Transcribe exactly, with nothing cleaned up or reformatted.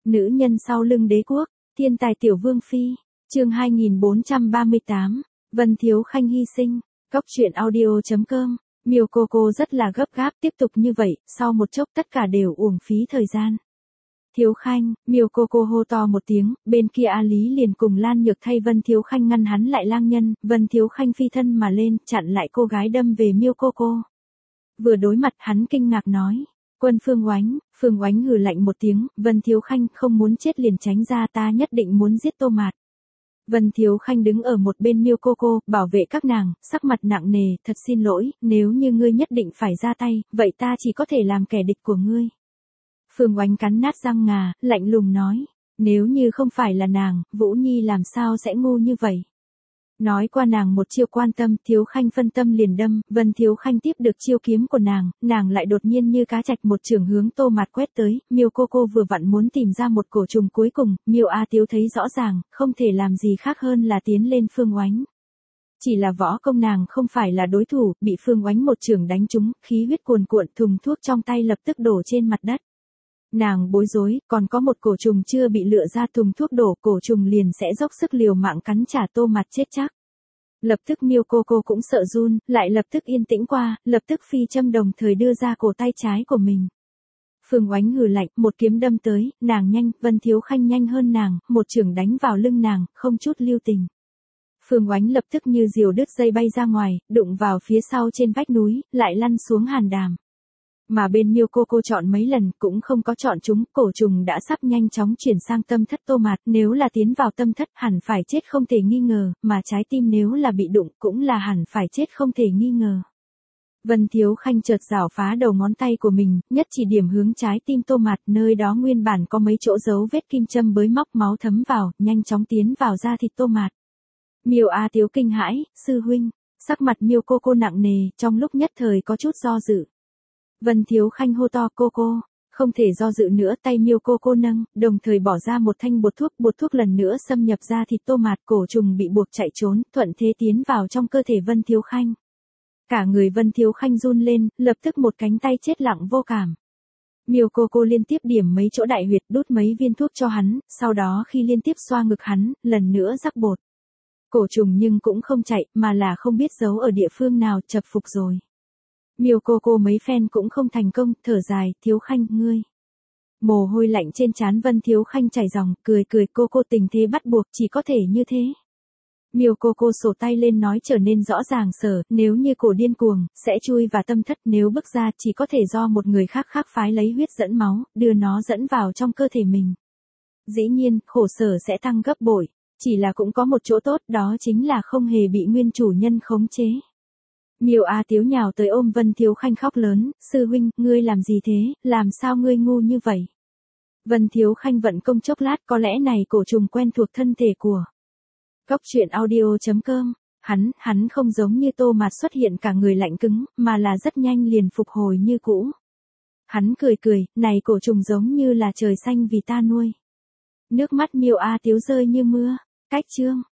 Nữ nhân sau lưng đế quốc, thiên tài tiểu vương phi, chương hai nghìn bốn trăm ba mươi tám, Vân Thiếu Khanh hy sinh, Cốc truyện audio chấm com, Miêu cô cô rất là gấp gáp tiếp tục như vậy, sau một chốc tất cả đều uổng phí thời gian. Thiếu Khanh, Miêu cô cô hô to một tiếng, bên kia A Lý liền cùng Lan Nhược thay Vân Thiếu Khanh ngăn hắn lại lang nhân, Vân Thiếu Khanh phi thân mà lên, chặn lại cô gái đâm về Miêu cô cô. Vừa đối mặt hắn kinh ngạc nói, Quân Phương Oánh, Phương Oánh hừ lạnh một tiếng, Vân Thiếu Khanh không muốn chết liền tránh ra, ta nhất định muốn giết Tô Mạt. Vân Thiếu Khanh đứng ở một bên Miêu cô cô, bảo vệ các nàng, sắc mặt nặng nề, thật xin lỗi, nếu như ngươi nhất định phải ra tay, vậy ta chỉ có thể làm kẻ địch của ngươi. Phương Oánh cắn nát răng ngà, lạnh lùng nói, nếu như không phải là nàng, Vũ Nhi làm sao sẽ ngu như vậy. Nói qua nàng một chiêu quan tâm, Thiếu Khanh phân tâm liền đâm, Vân Thiếu Khanh tiếp được chiêu kiếm của nàng, nàng lại đột nhiên như cá trạch một chưởng hướng Tô Mạt quét tới, Miêu cô cô vừa vặn muốn tìm ra một cổ trùng cuối cùng, Miêu A Tiếu thấy rõ ràng, không thể làm gì khác hơn là tiến lên Phương Oánh. Chỉ là võ công nàng không phải là đối thủ, bị Phương Oánh một chưởng đánh trúng, khí huyết cuồn cuộn, thùng thuốc trong tay lập tức đổ trên mặt đất. Nàng bối rối, còn có một cổ trùng chưa bị lựa ra, thùng thuốc đổ, cổ trùng liền sẽ dốc sức liều mạng cắn trả Tô Mạt chết chắc. Lập tức Miêu cô cô cũng sợ run, lại lập tức yên tĩnh qua, lập tức phi châm đồng thời đưa ra cổ tay trái của mình. Phương Oánh hừ lạnh, một kiếm đâm tới, nàng nhanh, Vân Thiếu Khanh nhanh hơn nàng, một chưởng đánh vào lưng nàng, không chút lưu tình. Phương Oánh lập tức như diều đứt dây bay ra ngoài, đụng vào phía sau trên vách núi, lại lăn xuống hàn đàm. Mà bên Miêu cô cô chọn mấy lần cũng không có chọn chúng, cổ trùng đã sắp nhanh chóng chuyển sang tâm thất Tô Mạt, nếu là tiến vào tâm thất hẳn phải chết không thể nghi ngờ, mà trái tim nếu là bị đụng cũng là hẳn phải chết không thể nghi ngờ. Vân Thiếu Khanh chợt rảo phá đầu ngón tay của mình, nhất chỉ điểm hướng trái tim Tô Mạt, nơi đó nguyên bản có mấy chỗ dấu vết kim châm bới móc, máu thấm vào, nhanh chóng tiến vào da thịt Tô Mạt. Miêu A Tiếu kinh hãi, sư huynh, sắc mặt Miêu cô cô nặng nề, trong lúc nhất thời có chút do dự. Vân Thiếu Khanh hô to, cô cô, không thể do dự nữa, tay Miêu cô cô nâng, đồng thời bỏ ra một thanh bột thuốc, bột thuốc lần nữa xâm nhập ra thịt Tô Mạt, cổ trùng bị buộc chạy trốn, thuận thế tiến vào trong cơ thể Vân Thiếu Khanh. Cả người Vân Thiếu Khanh run lên, lập tức một cánh tay chết lặng vô cảm. Miêu cô cô liên tiếp điểm mấy chỗ đại huyệt, đút mấy viên thuốc cho hắn, sau đó khi liên tiếp xoa ngực hắn, lần nữa rắc bột. Cổ trùng nhưng cũng không chạy, mà là không biết giấu ở địa phương nào, chập phục rồi. Miêu cô cô mấy phen cũng không thành công, thở dài, Thiếu Khanh, ngươi. Mồ hôi lạnh trên trán Vân Thiếu Khanh chảy ròng, cười cười, cô cô tình thế bắt buộc, chỉ có thể như thế. Miêu cô cô sổ tay lên nói trở nên rõ ràng sở, nếu như cổ điên cuồng, sẽ chui vào tâm thất, nếu bước ra chỉ có thể do một người khác khác phái lấy huyết dẫn máu, đưa nó dẫn vào trong cơ thể mình. Dĩ nhiên, khổ sở sẽ tăng gấp bội, chỉ là cũng có một chỗ tốt, đó chính là không hề bị nguyên chủ nhân khống chế. Miêu A Tiếu nhào tới ôm Vân Thiếu Khanh khóc lớn, sư huynh, ngươi làm gì thế, làm sao ngươi ngu như vậy? Vân Thiếu Khanh vận công chốc lát, có lẽ này cổ trùng quen thuộc thân thể của. Cốc truyện audio chấm com, hắn, hắn không giống như Tô Mạt xuất hiện cả người lạnh cứng, mà là rất nhanh liền phục hồi như cũ. Hắn cười cười, này cổ trùng giống như là trời xanh vì ta nuôi. Nước mắt Miêu A Tiếu rơi như mưa, cách chương.